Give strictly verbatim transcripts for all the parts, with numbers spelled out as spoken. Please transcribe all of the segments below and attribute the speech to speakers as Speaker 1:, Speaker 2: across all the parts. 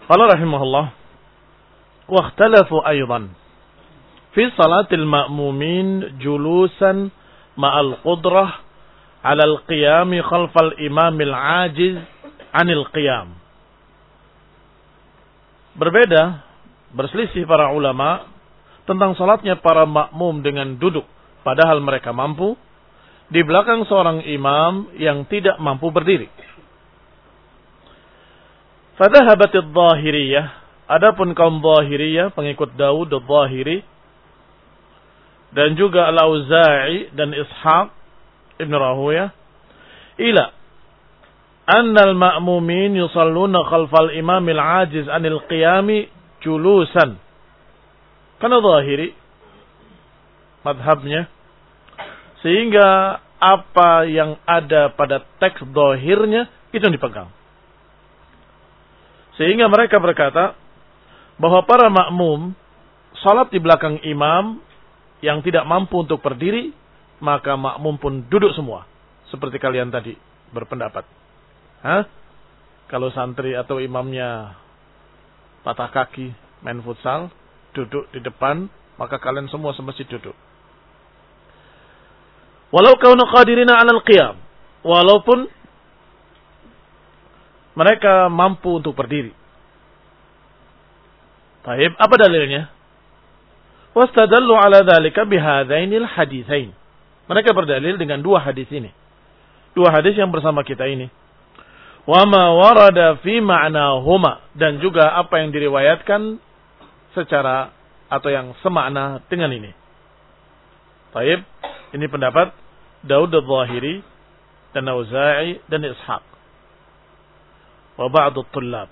Speaker 1: Qala rahimahullah, wa ikhtalafu aydan fi salatil ma'mumin julusan ma'al qudrah 'ala al-qiyam khalfal imamil 'ajiz 'anil qiyam. Berbeda, berselisih para ulama tentang salatnya para makmum dengan duduk padahal mereka mampu di belakang seorang imam yang tidak mampu berdiri. Fadhahabatidh dhahiriyah, adapun kaum dhahiriyah pengikut Daud al-Dhahiri dan juga Al-Auza'i dan Ishaq Ibn Rahuyah ila anna al-ma'mumin yusalluna khalfal imamil 'ajiz 'anil qiyami julusan. Karena Dhahiri madhabnya, sehingga apa yang ada pada teks dhahirnya itu yang dipegang. Sehingga mereka berkata bahwa para makmum salat di belakang imam yang tidak mampu untuk berdiri, maka makmum pun duduk semua. Seperti kalian tadi berpendapat. Hah? Kalau santri atau imamnya patah kaki main futsal, duduk di depan, maka kalian semua semesti duduk. Walau kaunu qadirina 'alal qiyam, walaupun mereka mampu untuk berdiri. Baik, apa dalilnya? Wastadallu 'ala dzalika bihadzainil haditsain. Mereka berdalil dengan dua hadis ini. Dua hadis yang bersama kita ini. Wa ma warada fi ma'nahuma, dan juga apa yang diriwayatkan secara atau yang semakna dengan ini. Baik, ini pendapat Daud al-Dhahiri dan Auza'i dan Ishaq wa ba'd at-tullab.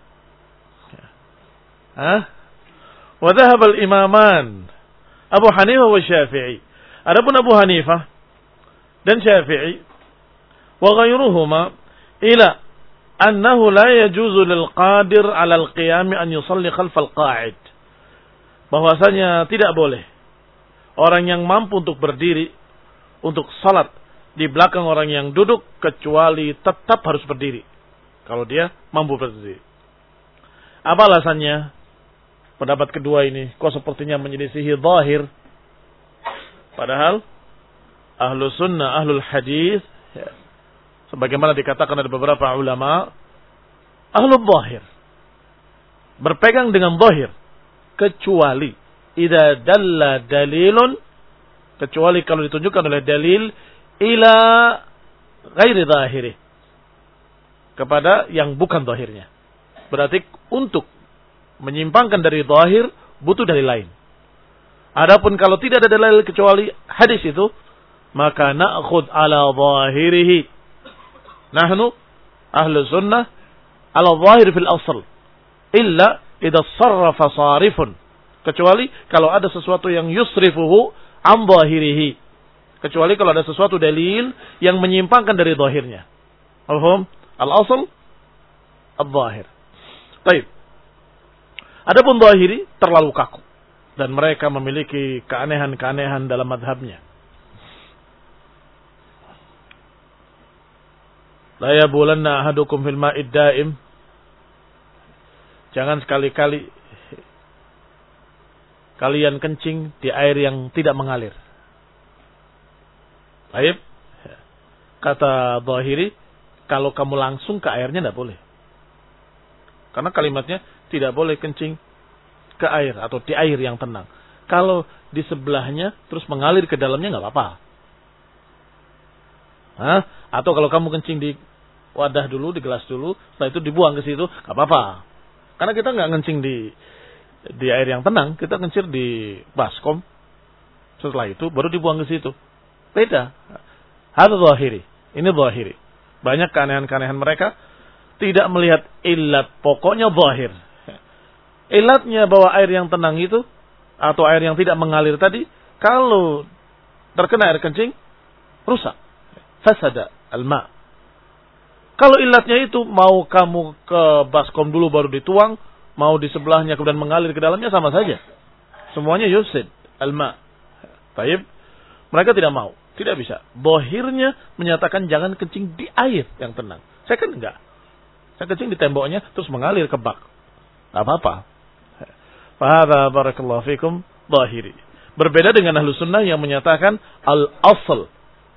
Speaker 1: Hah? Wa dhahaba al-imaman Abu Hanifah wa Syafi'i. Adapun Abu Hanifah dan Syafi'i wa ghairuhuma ila annahu la yajuzu lil qadir 'ala al-qiyam an yusalli khalfa al-qa'id. Bahwasanya tidak boleh orang yang mampu untuk berdiri untuk salat di belakang orang yang duduk kecuali tetap harus berdiri kalau dia mampu berdiri. Apa alasannya? Pendapat kedua ini kok sepertinya menyelisihi zahir, padahal ahlu sunnah, ahlul hadis, ya, sebagaimana dikatakan oleh beberapa ulama, ahlul zahir berpegang dengan zahir, kecuali idza dalla dalilun, kecuali kalau ditunjukkan oleh dalil ila ghairi zahiri, kepada yang bukan zahirnya. Berarti untuk menyimpangkan dari zahir butuh dalil lain. Adapun kalau tidak ada dalil kecuali hadis itu, maka na'khud ala zahirihi. Nahnu ahlu sunnah ala zahir fil asl illa idza sarrafa sarifun, kecuali kalau ada sesuatu yang yusrifuhu an zahirihi, kecuali kalau ada sesuatu dalil yang menyimpangkan dari zahirnya. Al-hum al-asl al-zahir. Baik. Adapun zahiri terlalu kaku dan mereka memiliki keanehan-keanehan dalam madhabnya. La yabulanna ahadukum fil ma'id daim. Jangan sekali-kali kalian kencing di air yang tidak mengalir. Baik. Kata zahiri, kalau kamu langsung ke airnya tidak boleh. Karena kalimatnya tidak boleh kencing ke air atau di air yang tenang. Kalau di sebelahnya terus mengalir ke dalamnya nggak apa-apa. Hah? Atau kalau kamu kencing di wadah dulu, di gelas dulu, setelah itu dibuang ke situ, nggak apa-apa. Karena kita nggak kencing di di air yang tenang, kita kencing di baskom. Setelah itu baru dibuang ke situ. Beda. Hadza zahiri. Ini zahiri. Banyak keanehan-keanehan mereka tidak melihat ilat, pokoknya zahir. Ilatnya bahwa air yang tenang itu atau air yang tidak mengalir tadi, kalau terkena air kencing rusak. Fasada al-ma. Kalau ilatnya itu mau kamu ke baskom dulu baru dituang, mau di sebelahnya kemudian mengalir ke dalamnya, sama saja. Semuanya yufsid al-ma. Baik. Mereka tidak mau, tidak bisa. Zahirnya menyatakan jangan kencing di air yang tenang. Saya kan enggak. Saya kencing di temboknya terus mengalir ke bak. Tidak apa-apa. Fahadha barakallahu fikum zahiri. Berbeda dengan ahlu sunnah yang menyatakan al-asl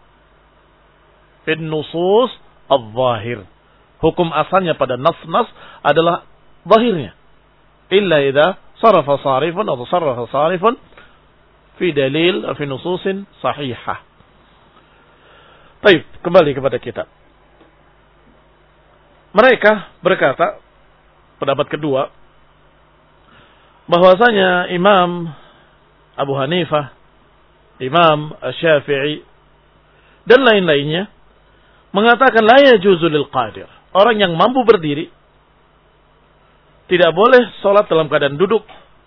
Speaker 1: fin nusus al-zahir. Hukum asalnya pada nas-nas adalah zahirnya. Illa idha sarafa sarifun atau sarafa sarifun fi dalil fi nususin sahihah. Baik, kembali kepada kitab. Mereka berkata, pendapat kedua, bahwasanya Imam Abu Hanifah, Imam Syafi'i, dan lain-lainnya mengatakan la yajuzu lil qadir. Orang yang mampu berdiri tidak boleh sholat dalam keadaan duduk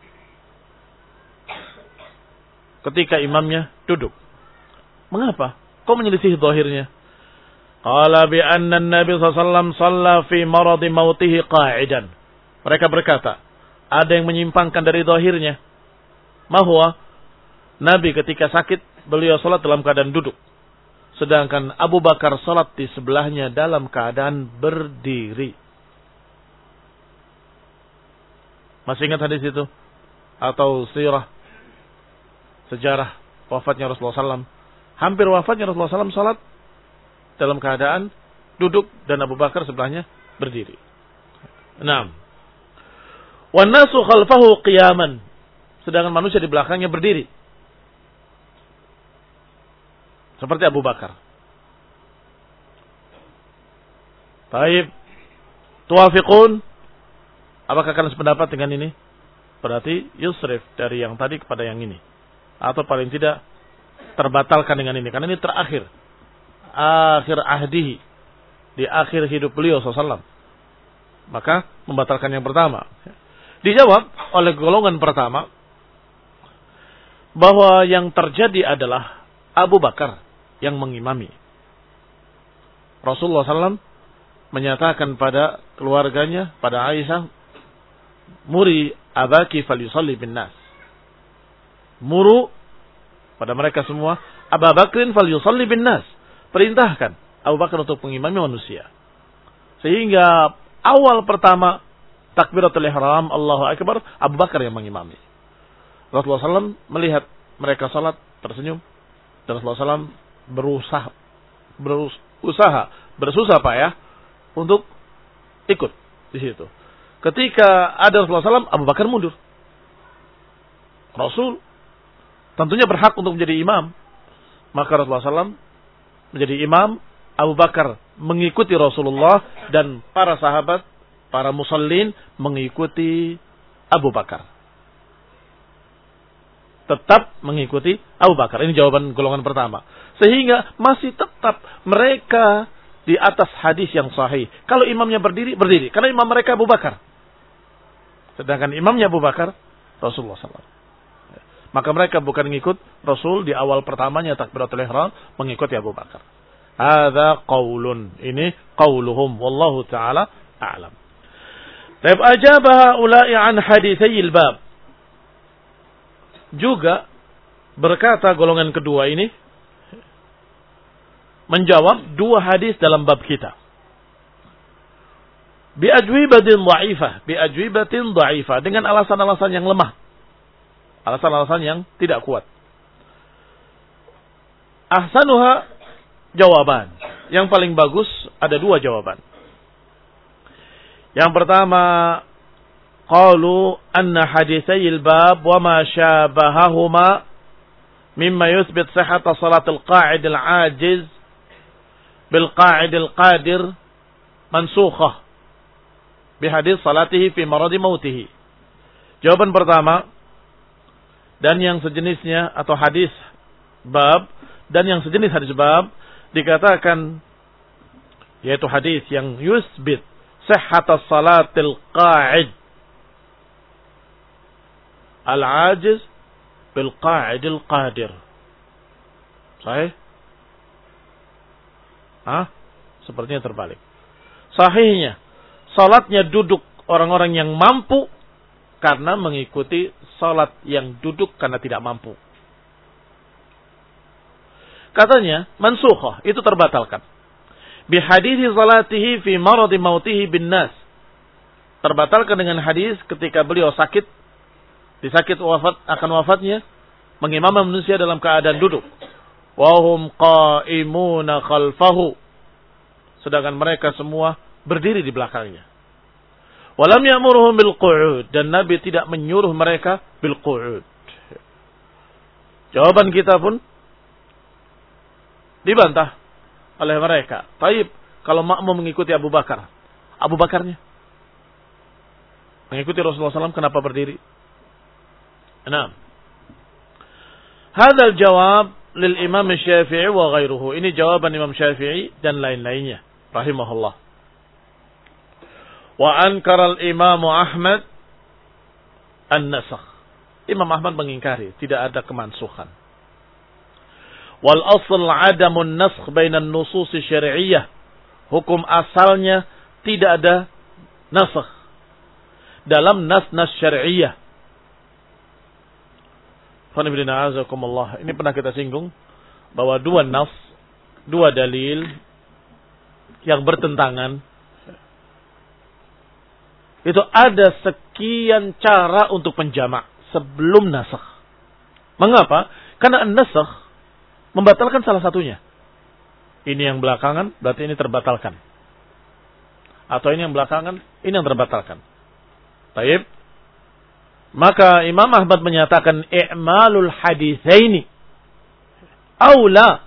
Speaker 1: ketika imamnya duduk. Mengapa? Kok menyelisih zahirnya? Qala bi anna an-nabi sallallahu alaihi wasallam shalla fi maradi mautihi qa'idan. Mereka berkata, ada yang menyimpangkan dari zahirnya. Bahwa Nabi ketika sakit beliau sholat dalam keadaan duduk. Sedangkan Abu Bakar sholat di sebelahnya dalam keadaan berdiri. Masih ingat hadis itu? Atau sirah, sejarah wafatnya Rasulullah sallallahu alaihi wasallam. Hampir wafatnya Rasulullah sallallahu alaihi wasallam sholat dalam keadaan duduk dan Abu Bakar sebelahnya berdiri. Naam. Wan nasu khalfahu qiyaman. Sedangkan manusia di belakangnya berdiri. Seperti Abu Bakar. Baik. Tuwafiqun. Apakah kalian sependapat dengan ini? Berarti yusrif dari yang tadi kepada yang ini. Atau paling tidak terbatalkan dengan ini. Karena ini terakhir. Akhir ahdihi. Di akhir hidup beliau sallallahu alaihi wasallam. Maka membatalkan yang pertama. Dijawab oleh golongan pertama. Bahwa yang terjadi adalah Abu Bakar yang mengimami. Rasulullah sallallahu alaihi wasallam menyatakan pada keluarganya, pada Aisyah, muri abaki falyusalli bin nas. Muru pada mereka semua, Abu Bakrin falyusalli bin nas. Perintahkan Abu Bakar untuk mengimami manusia. Sehingga awal pertama takbiratul ihram, Allahu Akbar, Abu Bakar yang mengimami. Rasulullah sallallahu alaihi wasallam melihat mereka salat, tersenyum. Dan Rasulullah sallallahu alaihi wasallam berusaha, berusaha, bersusah payah untuk ikut di situ. Ketika ada Rasulullah sallallahu alaihi wasallam, Abu Bakar mundur. Rasul tentunya berhak untuk menjadi imam. Maka Rasulullah sallallahu alaihi wasallam menjadi imam, Abu Bakar mengikuti Rasulullah, dan para sahabat, para musallin mengikuti Abu Bakar. Tetap mengikuti Abu Bakar. Ini jawaban golongan pertama. Sehingga masih tetap mereka di atas hadis yang sahih. Kalau imamnya berdiri, berdiri. Karena imam mereka Abu Bakar. Sedangkan imamnya Abu Bakar, Rasulullah sallallahu alaihi wasallam. Maka mereka bukan mengikut Rasul di awal pertamanya takbiratul ihram, mengikuti Abu Bakar. Hadza qaulun. Ini qauluhum. Wallahu ta'ala a'lam. Taib ajabah ulai an haditsayil bab. Juga berkata golongan kedua ini menjawab dua hadis dalam bab kita. Bi ajwibatin dha'ifah, bi ajwibatin dha'ifah, dengan alasan-alasan yang lemah. Alasan-alasan yang tidak kuat. Ahsanuha jawaban. Yang paling bagus ada dua jawaban. Yang pertama, qalu anna haditsayil bab wa ma syabahahuma mimma yuthbit sihhata salatil qa'id al-ajiz bil qa'id al-qadir mansukhah bi hadits salatihi fi maradi mautihi. Jawaban pertama, dan yang sejenisnya atau hadis bab dan yang sejenis hadis bab dikatakan, yaitu hadis yang yusbit sihhata salatil qa'id al-ajiz bil qa'idil qadir. Sahih? Hah? Sepertinya terbalik. Sahihnya, salatnya duduk orang-orang yang mampu karena mengikuti salat yang duduk karena tidak mampu. Katanya, mansukhah, itu terbatalkan. Bi hadithi salatihi fi maradi mautihi bin nas. terbatalkan dengan hadis ketika beliau sakit, disakit wafat akan wafatnya, mengimami manusia dalam keadaan duduk. Wa hum qa'imuna khalfahu. Sedangkan mereka semua berdiri di belakangnya. Walam ya'muruhum bil qu'ud, dan Nabi tidak menyuruh mereka bil qu'ud. Jawaban kita pun dibantah oleh mereka. Taib, kalau makmum mengikuti Abu Bakar, Abu Bakarnya mengikuti Rasulullah shallallahu alaihi wasallam, kenapa berdiri? Enam. Hadzal jawab lil Imam Syafi'i wa ghairuhu. Ini jawaban Imam Syafi'i dan lain-lainnya rahimahullah. Wa ankara al-Imam Ahmad an-nasakh. Imam Ahmad mengingkari tidak ada kemansuhan. Wal asl adamun nasakh bainan nusus syar'iyyah. Hukum asalnya tidak ada nasakh dalam nas-nas syar'iyyah. Ini pernah kita singgung bahwa dua nas, dua dalil yang bertentangan, itu ada sekian cara untuk penjamak sebelum nasakh. Mengapa? Karena nasakh membatalkan salah satunya. Ini yang belakangan, berarti ini terbatalkan. Atau ini yang belakangan, ini yang terbatalkan. Baik. Maka Imam Ahmad menyatakan i'malul haditsaini aula,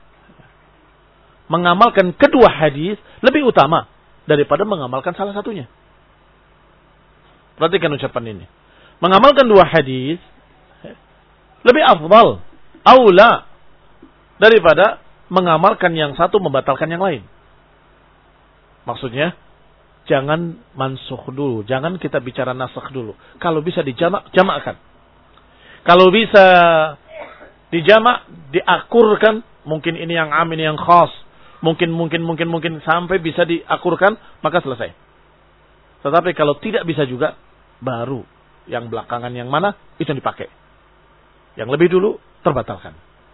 Speaker 1: mengamalkan kedua hadis lebih utama daripada mengamalkan salah satunya. Perhatikan ucapan ini. Mengamalkan dua hadis lebih afdal, aula, daripada mengamalkan yang satu membatalkan yang lain. Maksudnya, jangan mansukh dulu. Jangan kita bicara nasakh dulu. Kalau bisa dijamak, jamakkan. Kalau bisa dijamak, diakurkan. Mungkin ini yang am, ini yang khas. Mungkin, mungkin, mungkin, mungkin. Sampai bisa diakurkan, maka selesai. Tetapi kalau tidak bisa juga, baru yang belakangan yang mana, itu yang dipakai. Yang lebih dulu, terbatalkan.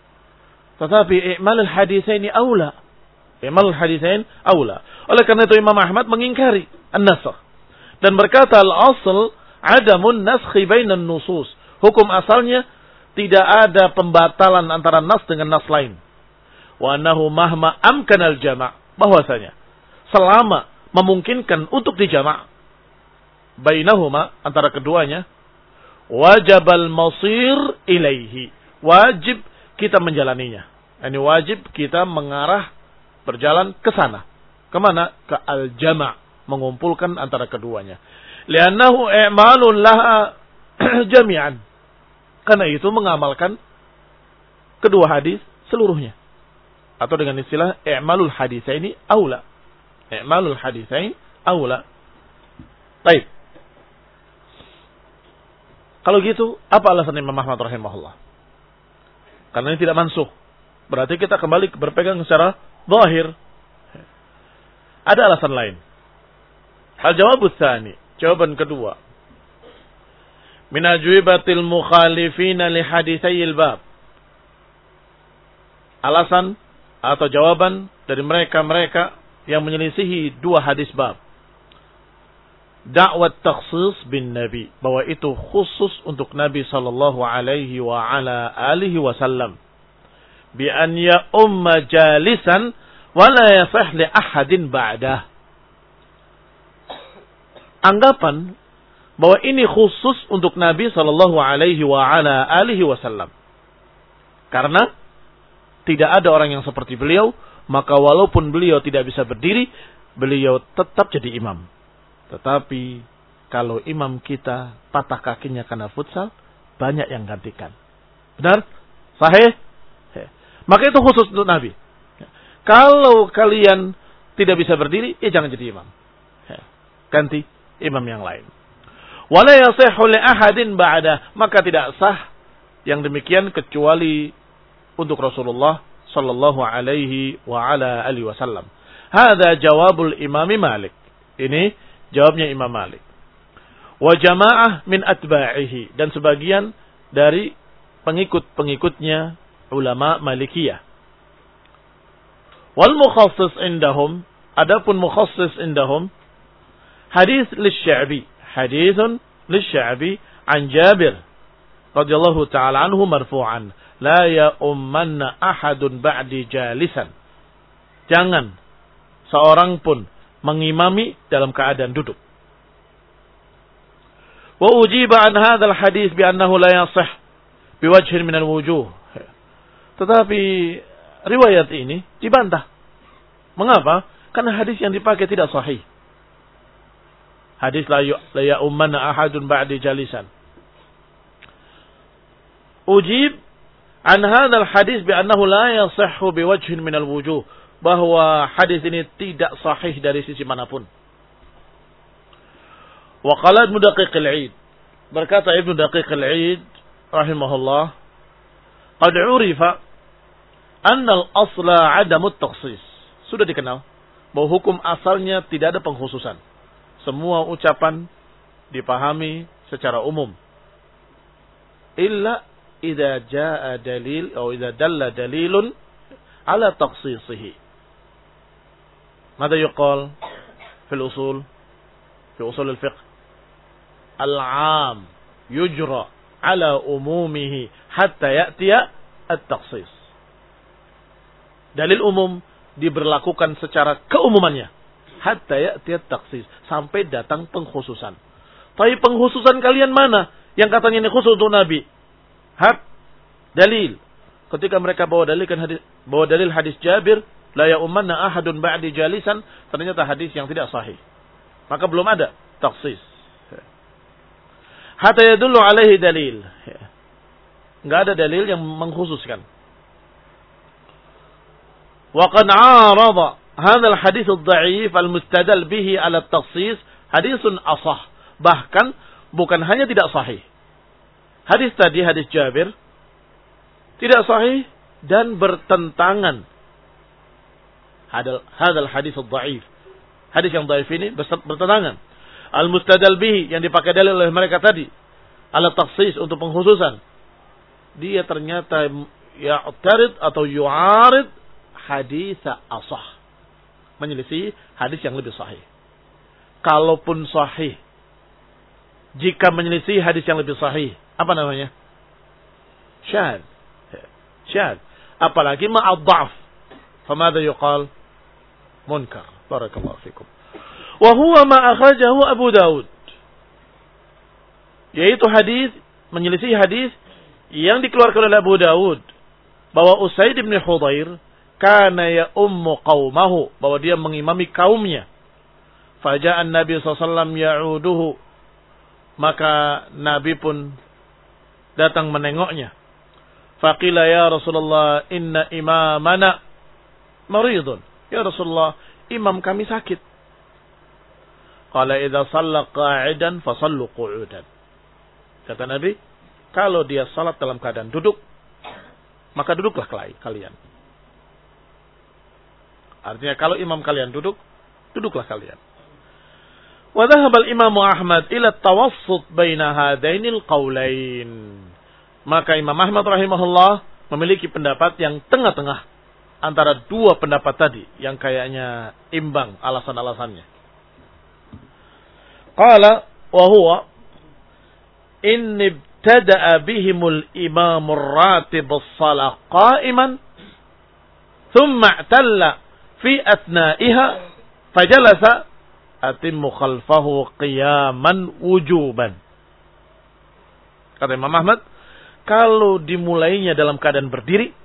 Speaker 1: Tetapi i'malul haditsaini aula. I'malul haditsain aula. Oleh karena itu Imam Ahmad mengingkari an-nasakh dan berkata al-asl adamun naskhi bainan nusus. Hukum asalnya tidak ada pembatalan antara nas dengan nas lain. Wa annahu mahma amkanal jama', bahwasanya selama memungkinkan untuk dijamak bainahuma, antara keduanya, wajibal masir ilaihi, wajib kita menjalaninya. Ini wajib kita mengarah, berjalan ke sana. Kemana? Ke al-jama', mengumpulkan antara keduanya. Li'annahu i'malun laha jami'an. Karena itu mengamalkan kedua hadis seluruhnya. Atau dengan istilah i'malul haditsaini aula. I'malul haditsain aula. Baik. Kalau gitu, apa alasan Imam Ahmad rahimahullah? Karena ini tidak mansukh. Berarti kita kembali berpegang secara zahir. Ada alasan lain. Al-jawabus tsani, jawaban kedua. Min ajwibatil mukhalifina li haditsayil bab. Alasan atau jawaban dari mereka-mereka yang menyelisihi dua hadis bab. Da'wat takhsis bin Nabi, bahwa itu khusus untuk Nabi sallallahu alaihi wa ala alihi wasallam. Bi an ya umma jalisan wa la yasih li ahadin ba'dah. Anggapan bahwa ini khusus untuk Nabi sallallahu alaihi wa ala alihi wasallam. Karena tidak ada orang yang seperti beliau, maka walaupun beliau tidak bisa berdiri, beliau tetap jadi imam. Tetapi kalau imam kita patah kakinya karena futsal, banyak yang gantikan. Benar? Sahih? Maka itu khusus untuk Nabi. Kalau kalian tidak bisa berdiri, ya jangan jadi imam. Ganti imam yang lain. Wala yasihhu li ahadin ba'da, maka tidak sah yang demikian kecuali untuk Rasulullah sallallahu alaihi wa ala alihi wasallam. Hadza jawabul Imam Malik. Ini jawabnya Imam Malik. Wa jamaah min atba'ihi, dan sebagian dari pengikut-pengikutnya ulama Malikiyah. Wal mukhassis indahum, adapun mukhassis indahum, hadis lisy-Sya'bi, haditsun lisy-Sya'bi an Jabir radhiyallahu ta'ala anhu marfu'an, la ya ummanna ahadun ba'di jalisan. Jangan seorang pun mengimami dalam keadaan duduk. Wa ujiba an hadzal hadis bi annahu la yasih biwajhin min al-wujuh. Tetapi riwayat ini dibantah. Mengapa? Karena hadis yang dipakai tidak sahih. Hadis la ya ummanna ahadun ba'di jalisan. Ujib an hadzal hadis bi annahu la yasihhu biwajhin min al-wujuh, bahwa hadis ini tidak sahih dari sisi manapun. Wa qala Ibnu Daqiq al-Id, berkata Ibnu Daqiq al-Id rahimahullah, qad urifa anna al-asla 'adamu at-takhsis. Sudah dikenal bahwa hukum asalnya tidak ada pengkhususan. Semua ucapan dipahami secara umum. Illa idza jaa dalil atau idza dalla dalilun ala takhsisihi. Mada yuqal fil usul fi usul al-fiqh? Al-'am yujra ala umumihi hatta ya'tiya at-takhsis. Dalil umum diberlakukan secara keumumannya hatta ya'tiya at-takhsis, sampai datang pengkhususan. Tapi pengkhususan kalian mana yang katanya ini khusus untuk Nabi? Hat dalil. Ketika mereka bawa dalil kan hadis, bawa dalil hadis Jabir, la ya ummanna ahadun ba'di jalisan, ternyata hadis yang tidak sahih. Maka belum ada takhsis. Hatta yadullu alaihi dalil. Enggak ada dalil yang mengkhususkan. Wa qad 'arada hadha al-hadits ad-dha'if al-mustadal bihi ala at-takhsis haditsun ashah. Bahkan bukan hanya tidak sahih. Hadis tadi, hadis Jabir, tidak sahih dan bertentangan. Hadal hadal hadis ad-dha'if. Hadis yang dhaif ini bertentangan. Al-mustadal bihi, yang dipakai dalil oleh mereka tadi, ala takhsis, untuk pengkhususan, dia ternyata ya'tarid atau yu'arid hadis asah, menyelisih hadis yang lebih sahih. Kalaupun sahih, jika menyelisih hadis yang lebih sahih, apa namanya? Syad. Syad. Apalagi ma'ad-dha'f. Famadha yuqal? Munkar. Barakallahu fikum. Wa huwa ma akhrajahu Abu Daud. Yaitu hadis, menyelisih hadis yang dikeluarkan oleh Abu Daud, bahwa Usaid bin Hudhair kana ya ummu qaumahu, bahwa dia mengimami kaumnya. Faja'an Nabi sallallahu alaihi wasallam ya'uduhu, maka Nabi pun datang menengoknya. Faqila ya Rasulullah inna imamana maridun. Ya Rasulullah, imam kami sakit. Qala idza shalla qa'idan fa shallu qu'udan. Kata Nabi, kalau dia salat dalam keadaan duduk, maka duduklah kalian. Artinya kalau imam kalian duduk, duduklah kalian. Wa dhahaba al-Imam Ahmad ila at-tawassut baina hadainil qaulain. Maka Imam Ahmad rahimahullah memiliki pendapat yang tengah-tengah antara dua pendapat tadi yang kayaknya imbang alasan-alasannya. Qala wa huwa in ibtada'a bihimul imamur ratib as-salah qa'iman thumma i'talla fi atna'iha fajalasa atimmu khalfahu qiyaman wujuban. Kata Imam Ahmad, kalau dimulainya dalam keadaan berdiri,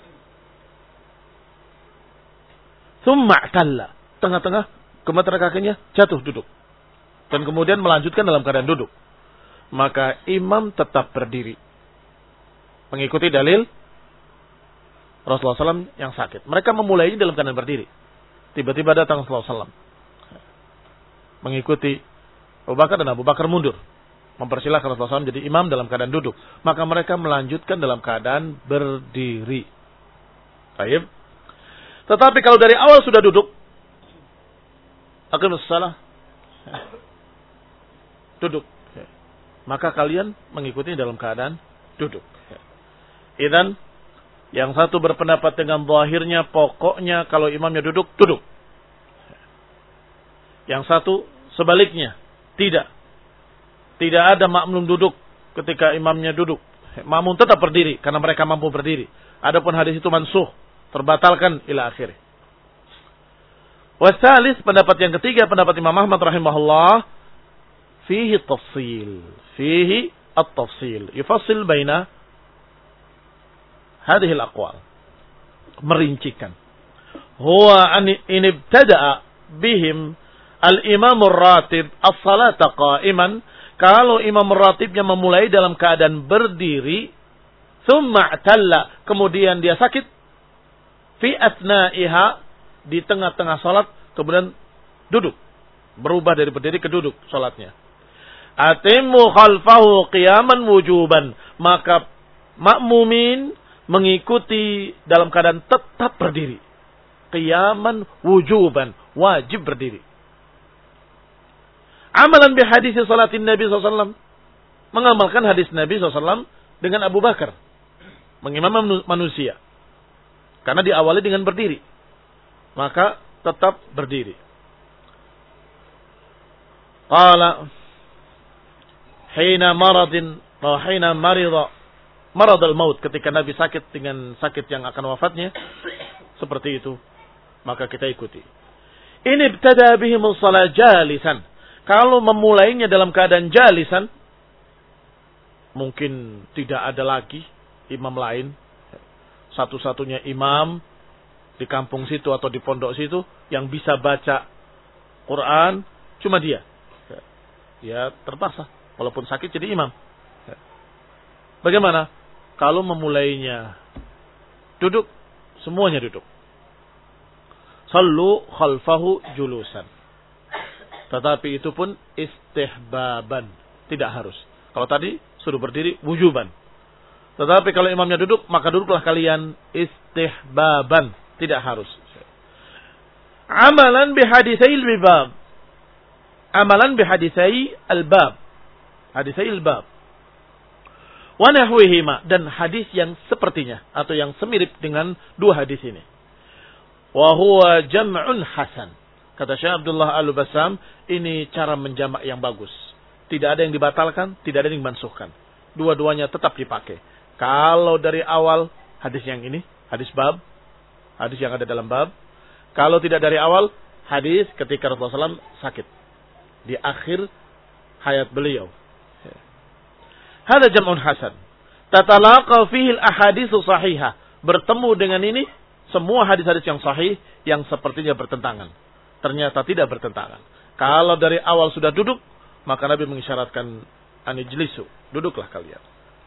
Speaker 1: thumma i'talla, tengah-tengah gemetar kakinya jatuh duduk, dan kemudian melanjutkan dalam keadaan duduk, maka imam tetap berdiri mengikuti dalil Rasulullah shallallahu alaihi wasallam yang sakit. Mereka memulainya dalam keadaan berdiri. Tiba-tiba datang Rasulullah shallallahu alaihi wasallam mengikuti Abu Bakar, dan Abu Bakar mundur mempersilahkan Rasulullah shallallahu alaihi wasallam jadi imam dalam keadaan duduk. Maka mereka melanjutkan dalam keadaan berdiri. Baik. Tetapi kalau dari awal sudah duduk, aqimus shalah, duduk, maka kalian mengikuti dalam keadaan duduk. Idzan, yang satu berpendapat dengan zahirnya, pokoknya kalau imamnya duduk, duduk. Yang satu sebaliknya, tidak. Tidak ada makmum duduk ketika imamnya duduk. Makmum tetap berdiri karena mereka mampu berdiri. Adapun hadis itu mansuh, terbatalkan ila akhir. Wasalis, pendapat yang ketiga, pendapat Imam Ahmad rahimahullah, fihi tafsil, fihi at-tafsil, yufassil baina hadhihi al-aqwal, merincikan. Huwa an in ibtada'a bihim al-imam ar-ratib as-salata qa'iman, kalau imam ratibnya memulai dalam keadaan berdiri, thumma i'talla, kemudian dia sakit, fi asna'iha, di tengah-tengah salat, kemudian duduk, berubah dari berdiri ke duduk salatnya. Atimmu khalfahu qiyaman wujuban, maka makmumin mengikuti dalam keadaan tetap berdiri. Qiyaman wujuban, wajib berdiri. Amalan bihadis salatin Nabi sallallahu alaihi wasallam, mengamalkan hadis Nabi sallallahu alaihi wasallam dengan Abu Bakar, mengimam manusia. Karena diawali dengan berdiri, maka tetap berdiri. Qala hina maradin wa hina marida marad al-maut, ketika Nabi sakit dengan sakit yang akan wafatnya, seperti itu, maka kita ikuti. Ini ibtada bihim shalah jalisan, kalau memulainya dalam keadaan jalisan, mungkin tidak ada lagi imam lain, satu-satunya imam di kampung situ atau di pondok situ yang bisa baca Quran cuma dia. Ya terpaksa, walaupun sakit jadi imam. Bagaimana? Kalau memulainya duduk, semuanya duduk. Sallu khalfahu julusan. Tetapi itu pun istihbaban, tidak harus. Kalau tadi suruh berdiri wujuban. Tetapi kalau imamnya duduk, maka duduklah kalian istihbaban. Tidak harus. Amalan bihadisai al-bab. Amalan bihadisai al-bab. Hadisai al-bab. Wa nahwihima, dan hadis yang sepertinya atau yang semirip dengan dua hadis ini. Wa huwa jam'un hasan. Kata Syekh Abdullah Al-Bassam, ini cara menjamak yang bagus. Tidak ada yang dibatalkan, tidak ada yang dimansuhkan. Dua-duanya tetap dipakai. Kalau dari awal hadis yang ini, hadis bab, hadis yang ada dalam bab. Kalau tidak dari awal, hadis ketika Rasulullah shallallahu alaihi wasallam sakit di akhir hayat beliau. Hada jam'un hasan. Tatalaqa fihi al-ahaditsu sahihah. Bertemu dengan ini semua hadis-hadis yang sahih yang sepertinya bertentangan. Ternyata tidak bertentangan. Kalau dari awal sudah duduk, maka Nabi mengisyaratkan anijlisu, duduklah kalian.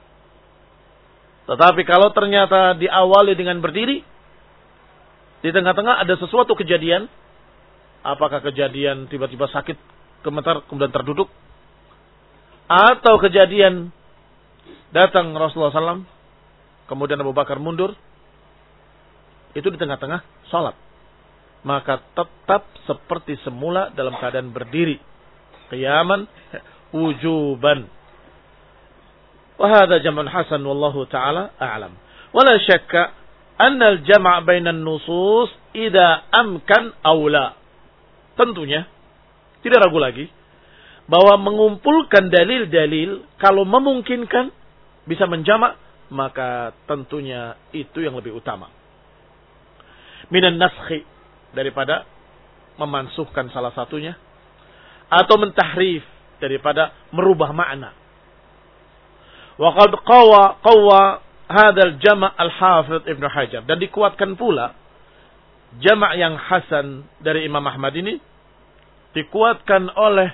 Speaker 1: Tetapi kalau ternyata diawali dengan berdiri, di tengah-tengah ada sesuatu kejadian, apakah kejadian tiba-tiba sakit, gemetar, kemudian terduduk, atau kejadian datang Rasulullah shallallahu alaihi wasallam, kemudian Abu Bakar mundur, itu di tengah-tengah salat, maka tetap seperti semula dalam keadaan berdiri, qiyaman wujuban. Wa hadha jam'un hasan wallahu ta'ala a'lam. Wala syakka anna al-jam' bainan nusus idza amkan aw la. Tentunya tidak ragu lagi bahwa mengumpulkan dalil-dalil kalau memungkinkan bisa menjamak, maka tentunya itu yang lebih utama. Minan naskhi, daripada memansuhkan salah satunya, atau mentahrif, daripada merubah makna. Wa qad qawa qawa hadzal jama' al-Hafidz Ibnu Hajar, dan dikuatkan pula jama' yang hasan dari Imam Ahmad ini dikuatkan oleh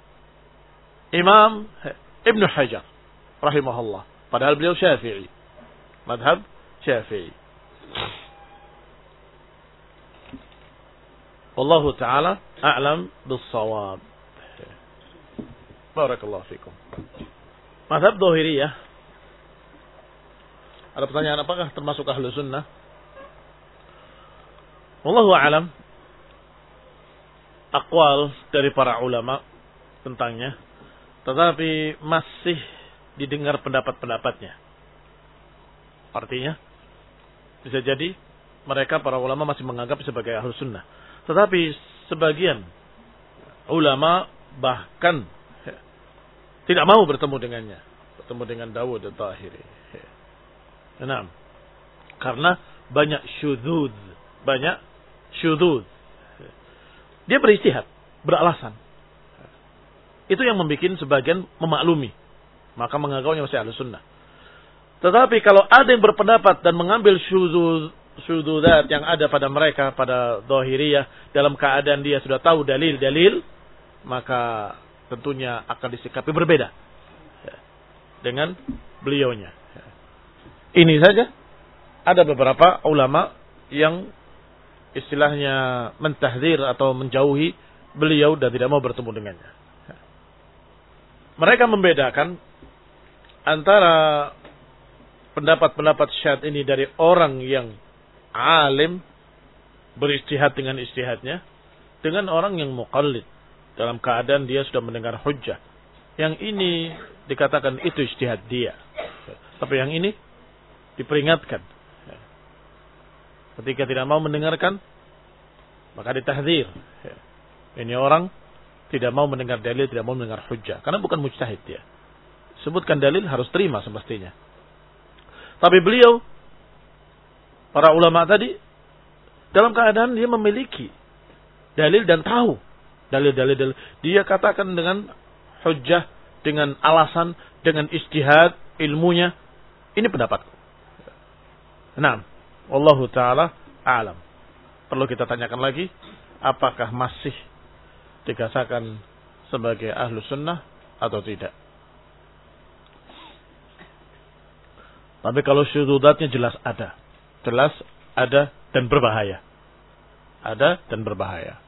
Speaker 1: Imam Ibnu Hajar rahimahullah, padahal beliau Syafi'i, madhab Syafi'i. Wallahu ta'ala a'lam bis-shawab. Barakallahu fikum. Mazhab Dhahiriyah. Ada pertanyaan, apakah termasuk ahlu sunnah? Wallahu a'lam. Aqwal dari para ulama tentangnya, tetapi masih didengar pendapat-pendapatnya. Artinya, bisa jadi mereka para ulama masih menganggap sebagai ahlu sunnah. Tetapi sebagian ulama bahkan tidak mau bertemu dengannya, bertemu dengan Dawud At-Tahiri. Nah, karena banyak syudzuz, banyak syudzuz. Dia beristihad, beralasan. Itu yang membuat sebagian memaklumi, maka menganggapnya masih Ahlus Sunnah. Tetapi kalau ada yang berpendapat dan mengambil syudzuz, syudzudzat yang ada pada mereka, pada Dhahiriyah, dalam keadaan dia sudah tahu dalil-dalil, maka tentunya akan disikapi berbeda dengan beliaunya. Ini saja ada beberapa ulama yang istilahnya mentahdzir atau menjauhi beliau dan tidak mau bertemu dengannya. Mereka membedakan antara pendapat-pendapat syad ini dari orang yang alim beristihad dengan istihadnya dengan orang yang muqallid dalam keadaan dia sudah mendengar hujjah. Yang ini dikatakan itu istihad dia. Tapi yang ini diperingatkan. Ketika tidak mau mendengarkan, maka ditahdzir. Ini orang tidak mau mendengar dalil, tidak mau mendengar hujjah. Karena bukan mujtahid dia. Sebutkan dalil harus terima semestinya. Tapi beliau, para ulama tadi, dalam keadaan dia memiliki dalil dan tahu dalil-dalil. Dia katakan dengan hujjah, dengan alasan, dengan ijtihad ilmunya. Ini pendapatku. Nah, wallahu taala a'lam. Perlu kita tanyakan lagi, apakah masih dikatakan sebagai ahlu sunnah atau tidak? Tapi kalau syudzudzatnya jelas ada. Jelas ada dan berbahaya. Ada dan berbahaya.